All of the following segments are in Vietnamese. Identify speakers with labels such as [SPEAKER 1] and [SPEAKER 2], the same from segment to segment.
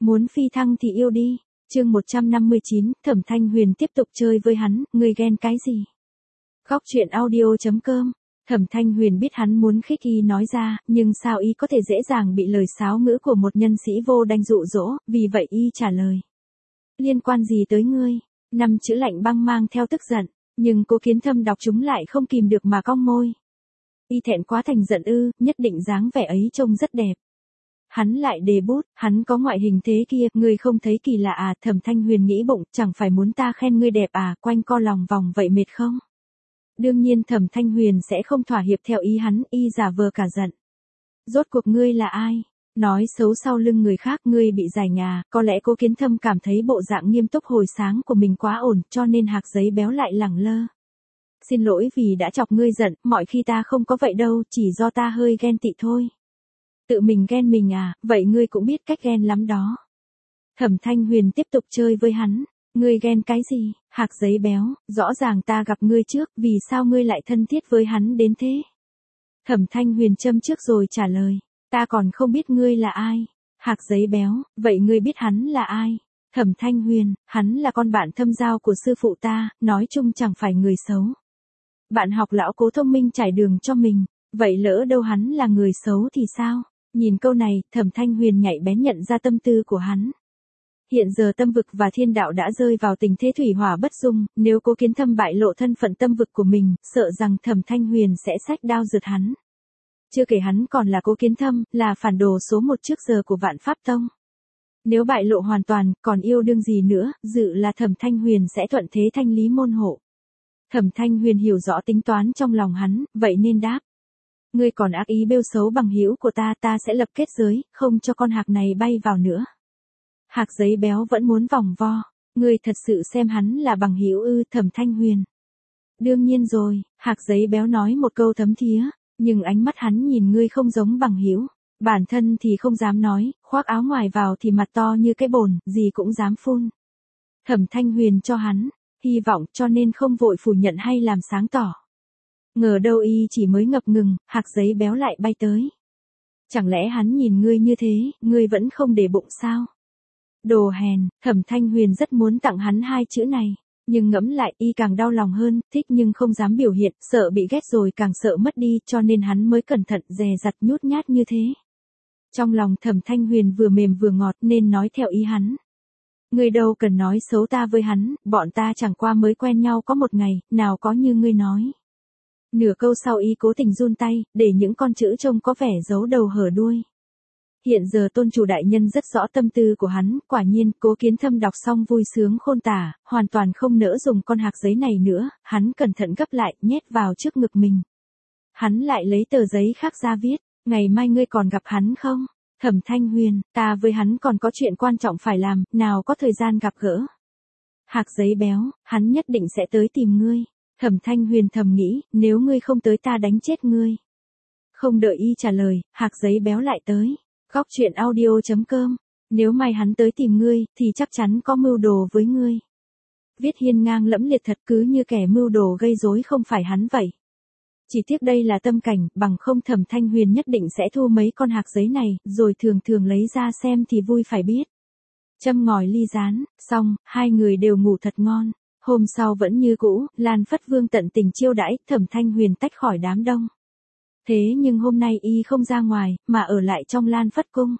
[SPEAKER 1] Muốn phi thăng thì yêu đi. Chương 159, Thẩm Thanh Huyền tiếp tục chơi với hắn, ngươi ghen cái gì? Góc truyện audio.com. Thẩm Thanh Huyền biết hắn muốn khích y nói ra, nhưng sao y có thể dễ dàng bị lời sáo ngữ của một nhân sĩ vô đanh dụ dỗ, vì vậy y trả lời. Liên quan gì tới ngươi? 5 chữ lạnh băng mang theo tức giận, nhưng Cố Kiến Thâm đọc chúng lại không kìm được mà cong môi. Y thẹn quá thành giận ư, nhất định dáng vẻ ấy trông rất đẹp. Hắn lại đề bút, hắn có ngoại hình thế kia, ngươi không thấy kỳ lạ à? Thẩm Thanh Huyền nghĩ bụng, chẳng phải muốn ta khen ngươi đẹp à, quanh co lòng vòng vậy mệt không? Đương nhiên Thẩm Thanh Huyền sẽ không thỏa hiệp theo ý hắn, y giả vờ cả giận. Rốt cuộc ngươi là ai? Nói xấu sau lưng người khác, ngươi bị giải ngà, có lẽ Cố Kiến Thâm cảm thấy bộ dạng nghiêm túc hồi sáng của mình quá ổn, cho nên hạc giấy béo lại lẳng lơ. Xin lỗi vì đã chọc ngươi giận, mọi khi ta không có vậy đâu, chỉ do ta hơi ghen tị thôi. Tự mình ghen mình à, vậy ngươi cũng biết cách ghen lắm đó. Thẩm Thanh Huyền tiếp tục chơi với hắn. Ngươi ghen cái gì? Hạc giấy béo, rõ ràng ta gặp ngươi trước, vì sao ngươi lại thân thiết với hắn đến thế? Thẩm Thanh Huyền châm trước rồi trả lời, ta còn không biết ngươi là ai. Hạc giấy béo, vậy ngươi biết hắn là ai? Thẩm Thanh Huyền, hắn là con bạn thâm giao của sư phụ ta, nói chung chẳng phải người xấu. Bạn học lão Cố thông minh trải đường cho mình, vậy lỡ đâu hắn là người xấu thì sao? Nhìn câu này, Thẩm Thanh Huyền nhạy bén nhận ra tâm tư của hắn. Hiện giờ Tâm Vực và Thiên Đạo đã rơi vào tình thế thủy hỏa bất dung, nếu Cố Kiến Thâm bại lộ thân phận Tâm Vực của mình, sợ rằng Thẩm Thanh Huyền sẽ xách đao rượt hắn. Chưa kể hắn còn là Cố Kiến Thâm, là phản đồ số 1 trước giờ của Vạn Pháp Tông. Nếu bại lộ hoàn toàn, còn yêu đương gì nữa, dự là Thẩm Thanh Huyền sẽ thuận thế thanh lý môn hộ. Thẩm Thanh Huyền hiểu rõ tính toán trong lòng hắn, vậy nên đáp. Ngươi còn ác ý bêu xấu bằng hữu của ta, ta sẽ lập kết giới, không cho con hạc này bay vào nữa. Hạc giấy béo vẫn muốn vòng vo, ngươi thật sự xem hắn là bằng hữu ư? Thẩm Thanh Huyền. Đương nhiên rồi, hạc giấy béo nói một câu thấm thía, nhưng ánh mắt hắn nhìn ngươi không giống bằng hữu, bản thân thì không dám nói, khoác áo ngoài vào thì mặt to như cái bồn, gì cũng dám phun. Thẩm Thanh Huyền cho hắn hy vọng, cho nên không vội phủ nhận hay làm sáng tỏ. Ngờ đâu y chỉ mới ngập ngừng, hạc giấy béo lại bay tới. Chẳng lẽ hắn nhìn ngươi như thế, ngươi vẫn không để bụng sao? Đồ hèn, Thẩm Thanh Huyền rất muốn tặng hắn 2 chữ này, nhưng ngẫm lại y càng đau lòng hơn, thích nhưng không dám biểu hiện, sợ bị ghét rồi càng sợ mất đi, cho nên hắn mới cẩn thận dè dặt nhút nhát như thế. Trong lòng Thẩm Thanh Huyền vừa mềm vừa ngọt nên nói theo ý hắn. Ngươi đâu cần nói xấu ta với hắn, bọn ta chẳng qua mới quen nhau có một ngày, nào có như ngươi nói. Nửa câu sau y cố tình run tay, để những con chữ trông có vẻ giấu đầu hở đuôi. Hiện giờ tôn chủ đại nhân rất rõ tâm tư của hắn, quả nhiên, Cố Kiến Thâm đọc xong vui sướng khôn tả, hoàn toàn không nỡ dùng con hạc giấy này nữa, hắn cẩn thận gấp lại, nhét vào trước ngực mình. Hắn lại lấy tờ giấy khác ra viết, ngày mai ngươi còn gặp hắn không? Thẩm Thanh Huyền, ta với hắn còn có chuyện quan trọng phải làm, nào có thời gian gặp gỡ. Hạc giấy béo, hắn nhất định sẽ tới tìm ngươi. Thẩm Thanh Huyền thầm nghĩ, nếu ngươi không tới ta đánh chết ngươi. Không đợi y trả lời, hạc giấy béo lại tới. Góc truyện audio.com, nếu may hắn tới tìm ngươi, thì chắc chắn có mưu đồ với ngươi. Viết hiên ngang lẫm liệt thật, cứ như kẻ mưu đồ gây rối không phải hắn vậy. Chỉ tiếc đây là tâm cảnh, bằng không Thẩm Thanh Huyền nhất định sẽ thu mấy con hạc giấy này, rồi thường thường lấy ra xem thì vui phải biết. Châm ngòi ly rán, xong, hai người đều ngủ thật ngon. Hôm sau vẫn như cũ, Lan Phất Vương tận tình chiêu đãi, Thẩm Thanh Huyền tách khỏi đám đông. Thế nhưng hôm nay y không ra ngoài, mà ở lại trong Lan Phất Cung.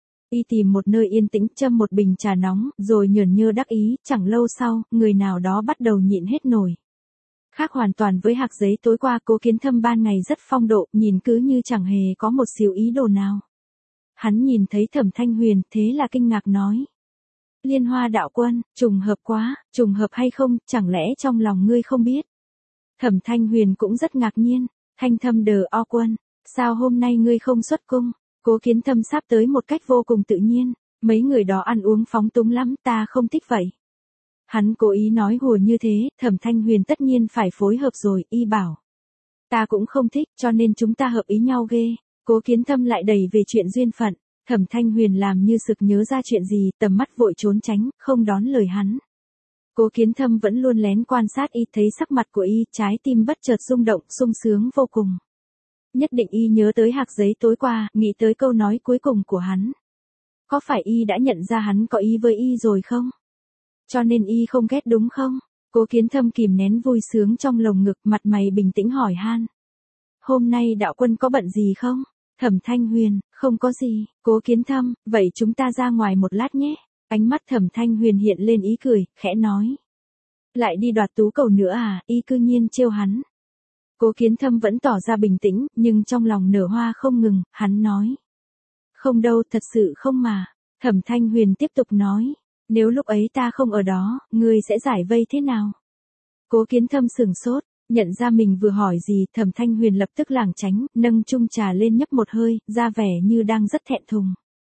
[SPEAKER 1] Y tìm một nơi yên tĩnh, châm một bình trà nóng, rồi nhởn nhơ đắc ý, chẳng lâu sau, người nào đó bắt đầu nhịn hết nổi. Khác hoàn toàn với hạc giấy tối qua, Cố Kiến Thâm ban ngày rất phong độ, nhìn cứ như chẳng hề có một xíu ý đồ nào. Hắn nhìn thấy Thẩm Thanh Huyền, thế là kinh ngạc nói. Liên Hoa đạo quân, trùng hợp quá, trùng hợp hay không, chẳng lẽ trong lòng ngươi không biết? Thẩm Thanh Huyền cũng rất ngạc nhiên, Thanh Thâm đờ o quân, sao hôm nay ngươi không xuất cung? Cố Kiến Thâm sắp tới một cách vô cùng tự nhiên, mấy người đó ăn uống phóng túng lắm, ta không thích vậy. Hắn cố ý nói hùa như thế, Thẩm Thanh Huyền tất nhiên phải phối hợp rồi, y bảo. Ta cũng không thích, cho nên chúng ta hợp ý nhau ghê. Cố Kiến Thâm lại đẩy về chuyện duyên phận. Thẩm Thanh Huyền làm như sực nhớ ra chuyện gì, tầm mắt vội trốn tránh, không đón lời hắn. Cố Kiến Thâm vẫn luôn lén quan sát y, thấy sắc mặt của y, trái tim bất chợt rung động, sung sướng vô cùng. Nhất định y nhớ tới hạc giấy tối qua, nghĩ tới câu nói cuối cùng của hắn. Có phải y đã nhận ra hắn có ý với y rồi không? Cho nên y không ghét đúng không? Cố Kiến Thâm kìm nén vui sướng trong lồng ngực, mặt mày bình tĩnh hỏi han. Hôm nay đạo quân có bận gì không? Thẩm Thanh Huyền, không có gì. Cố Kiến Thâm, vậy chúng ta ra ngoài một lát nhé. Ánh mắt Thẩm Thanh Huyền hiện lên ý cười, khẽ nói. Lại đi đoạt tú cầu nữa à? Y cư nhiên trêu hắn. Cố Kiến Thâm vẫn tỏ ra bình tĩnh, nhưng trong lòng nở hoa không ngừng, hắn nói. Không đâu, thật sự không mà. Thẩm Thanh Huyền tiếp tục nói. Nếu lúc ấy ta không ở đó, ngươi sẽ giải vây thế nào? Cố Kiến Thâm sửng sốt, nhận ra mình vừa hỏi gì, Thẩm Thanh Huyền lập tức lảng tránh, nâng chung trà lên nhấp một hơi, ra vẻ như đang rất thẹn thùng.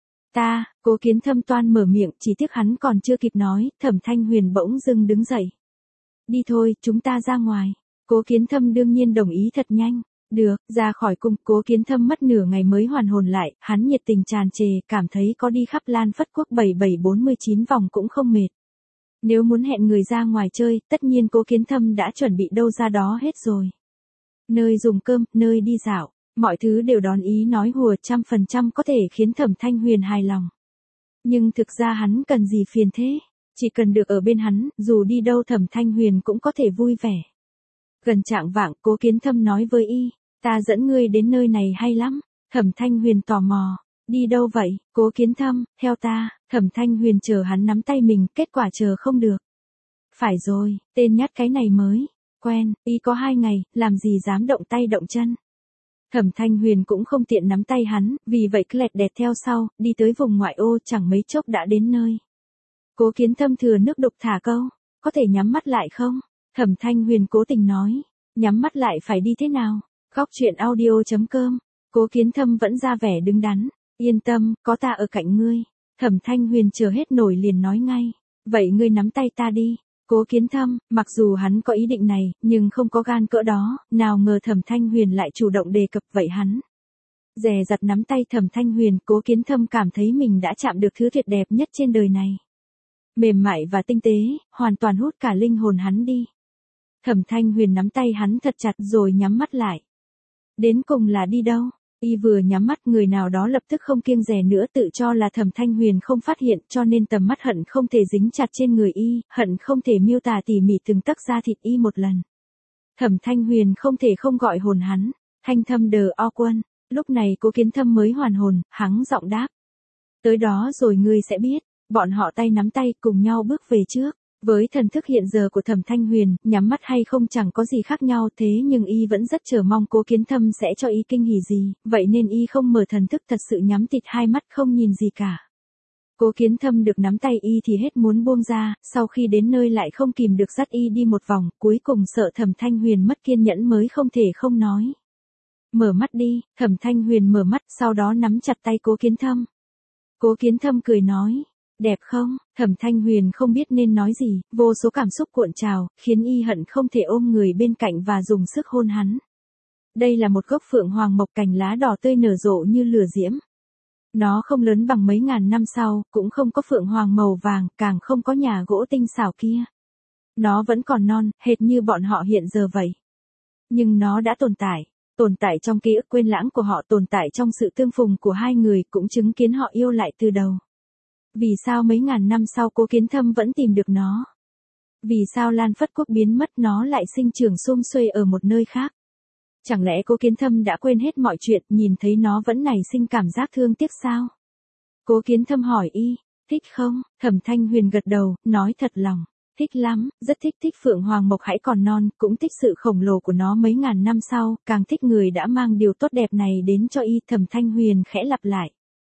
[SPEAKER 1] Cố Kiến Thâm toan mở miệng, chỉ tiếc hắn còn chưa kịp nói, Thẩm Thanh Huyền bỗng dưng đứng dậy. Đi thôi, chúng ta ra ngoài. Cố Kiến Thâm đương nhiên đồng ý thật nhanh. Được, ra khỏi cung, Cố Kiến Thâm mất nửa ngày mới hoàn hồn lại, hắn nhiệt tình tràn trề, cảm thấy có đi khắp Lan Phất Quốc 7749 vòng cũng không mệt. Nếu muốn hẹn người ra ngoài chơi, tất nhiên Cố Kiến Thâm đã chuẩn bị đâu ra đó hết rồi. Nơi dùng cơm, nơi đi dạo, mọi thứ đều đón ý nói hùa 100% có thể khiến Thẩm Thanh Huyền hài lòng. Nhưng thực ra hắn cần gì phiền thế? Chỉ cần được ở bên hắn, dù đi đâu Thẩm Thanh Huyền cũng có thể vui vẻ. Gần chạng vạng, Cố Kiến Thâm nói với y, ta dẫn ngươi đến nơi này hay lắm. Thẩm Thanh Huyền tò mò, đi đâu vậy? Cố Kiến Thâm, theo ta. Thẩm Thanh Huyền chờ hắn nắm tay mình, kết quả chờ không được. Phải rồi, tên nhát cái này mới quen, y có 2 ngày, làm gì dám động tay động chân. Thẩm Thanh Huyền cũng không tiện nắm tay hắn, vì vậy lẹt đẹt theo sau, đi tới vùng ngoại ô, chẳng mấy chốc đã đến nơi. Cố Kiến Thâm thừa nước đục thả câu, có thể nhắm mắt lại không? Thẩm Thanh Huyền cố tình nói, nhắm mắt lại phải đi thế nào? Góc truyện audio.com. Cố Kiến Thâm vẫn ra vẻ đứng đắn, yên tâm, có ta ở cạnh ngươi. Thẩm Thanh Huyền chờ hết nổi liền nói ngay, vậy ngươi nắm tay ta đi. Cố Kiến Thâm, mặc dù hắn có ý định này, nhưng không có gan cỡ đó, nào ngờ Thẩm Thanh Huyền lại chủ động đề cập vậy hắn. Dè dặt nắm tay Thẩm Thanh Huyền, Cố Kiến Thâm cảm thấy mình đã chạm được thứ tuyệt đẹp nhất trên đời này. Mềm mại và tinh tế, hoàn toàn hút cả linh hồn hắn đi. Thẩm Thanh Huyền nắm tay hắn thật chặt rồi nhắm mắt lại. Đến cùng là đi đâu? Y vừa nhắm mắt, người nào đó lập tức không kiêng dè nữa, tự cho là Thẩm Thanh Huyền không phát hiện, cho nên tầm mắt hận không thể dính chặt trên người y, hận không thể miêu tả tỉ mỉ từng tấc da thịt y một lần. Thẩm Thanh Huyền không thể không gọi hồn hắn, Thanh Thâm đờ o quân. Lúc này Cố Kiến Thâm mới hoàn hồn, hắng giọng đáp. Tới đó rồi ngươi sẽ biết. Bọn họ tay nắm tay cùng nhau bước về trước. Với thần thức hiện giờ của Thẩm Thanh Huyền, nhắm mắt hay không chẳng có gì khác nhau, thế nhưng y vẫn rất chờ mong Cố Kiến Thâm sẽ cho y kinh hỉ gì, vậy nên y không mở thần thức, thật sự nhắm tịt hai mắt không nhìn gì cả. Cố Kiến Thâm được nắm tay y thì hết muốn buông ra, sau khi đến nơi lại không kìm được dắt y đi một vòng, cuối cùng sợ Thẩm Thanh Huyền mất kiên nhẫn mới không thể không nói. Mở mắt đi. Thẩm Thanh Huyền mở mắt, sau đó nắm chặt tay Cố Kiến Thâm. Cố Kiến Thâm cười nói. Đẹp không? Thẩm Thanh Huyền không biết nên nói gì, vô số cảm xúc cuộn trào, khiến y hận không thể ôm người bên cạnh và dùng sức hôn hắn. Đây là một gốc phượng hoàng mộc, cành lá đỏ tươi nở rộ như lửa diễm. Nó không lớn bằng mấy ngàn năm sau, cũng không có phượng hoàng màu vàng, càng không có nhà gỗ tinh xảo kia. Nó vẫn còn non, hệt như bọn họ hiện giờ vậy. Nhưng nó đã tồn tại trong ký ức quên lãng của họ, tồn tại trong sự tương phùng của hai người, cũng chứng kiến họ yêu lại từ đầu. Vì sao mấy ngàn năm sau Cố Kiến Thâm vẫn tìm được nó? Vì sao Lan Phất Quốc biến mất nó lại sinh trưởng sum xuê ở một nơi khác? Chẳng lẽ Cố Kiến Thâm đã quên hết mọi chuyện, nhìn thấy nó vẫn nảy sinh cảm giác thương tiếc sao? Cố Kiến Thâm hỏi y, thích không? Thẩm Thanh Huyền gật đầu, nói thật lòng, thích lắm, rất thích phượng hoàng mộc hãy còn non, cũng thích sự khổng lồ của nó mấy ngàn năm sau, càng thích người đã mang điều tốt đẹp này đến cho y. Thẩm Thanh Huyền khẽ lặp lại.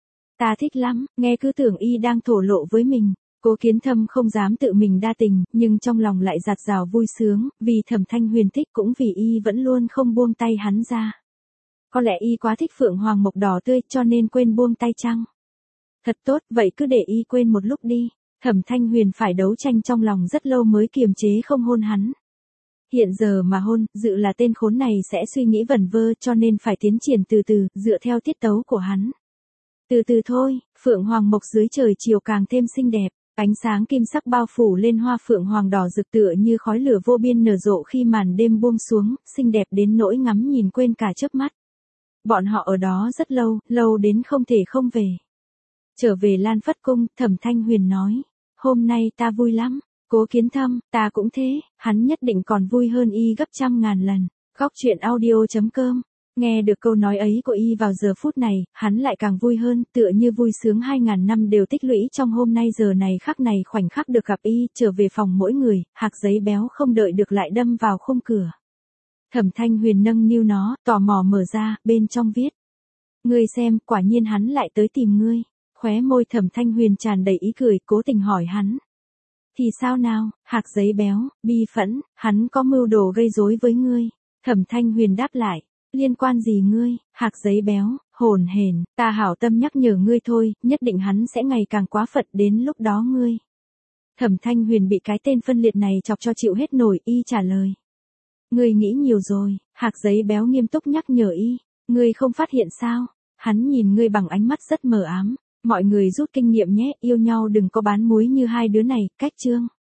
[SPEAKER 1] Ta thích lắm, nghe cứ tưởng y đang thổ lộ với mình. Cố Kiến Thâm không dám tự mình đa tình, nhưng trong lòng lại dạt dào vui sướng, vì Thẩm Thanh Huyền thích cũng vì y vẫn luôn không buông tay hắn ra. Có lẽ y quá thích phượng hoàng mộc đỏ tươi cho nên quên buông tay chăng? Thật tốt, vậy cứ để y quên một lúc đi. Thẩm Thanh Huyền phải đấu tranh trong lòng rất lâu mới kiềm chế không hôn hắn. Hiện giờ mà hôn, dự là tên khốn này sẽ suy nghĩ vẩn vơ, cho nên phải tiến triển từ từ, dựa theo tiết tấu của hắn. Từ từ thôi, phượng hoàng mộc dưới trời chiều càng thêm xinh đẹp, ánh sáng kim sắc bao phủ lên hoa phượng hoàng đỏ rực tựa như khói lửa vô biên nở rộ khi màn đêm buông xuống, xinh đẹp đến nỗi ngắm nhìn quên cả chớp mắt. Bọn họ ở đó rất lâu, lâu đến không thể không về. Trở về Lan Phất Cung, Thẩm Thanh Huyền nói. Hôm nay ta vui lắm. Cố Kiến Thâm, ta cũng thế, hắn nhất định còn vui hơn y gấp trăm ngàn lần. Góc truyện audio.com. Nghe được câu nói ấy của y vào giờ phút này, hắn lại càng vui hơn, tựa như vui sướng 2000 năm đều tích lũy trong hôm nay giờ này khoảnh khắc được gặp y, trở về phòng mỗi người, hạc giấy béo không đợi được lại đâm vào khung cửa. Thẩm Thanh Huyền nâng niu nó, tò mò mở ra, bên trong viết. Ngươi xem, quả nhiên hắn lại tới tìm ngươi. Khóe môi Thẩm Thanh Huyền tràn đầy ý cười, cố tình hỏi hắn. Thì sao nào, hạc giấy béo, bi phẫn, hắn có mưu đồ gây rối với ngươi. Thẩm Thanh Huyền đáp lại. Liên quan gì ngươi, hạc giấy béo, hồn hển, ta hảo tâm nhắc nhở ngươi thôi, nhất định hắn sẽ ngày càng quá phận đến lúc đó ngươi. Thẩm Thanh Huyền bị cái tên phân liệt này chọc cho chịu hết nổi, y trả lời. Ngươi nghĩ nhiều rồi, hạc giấy béo nghiêm túc nhắc nhở y, ngươi không phát hiện sao, hắn nhìn ngươi bằng ánh mắt rất mờ ám, mọi người rút kinh nghiệm nhé, yêu nhau đừng có bán muối như hai đứa này, cách chương.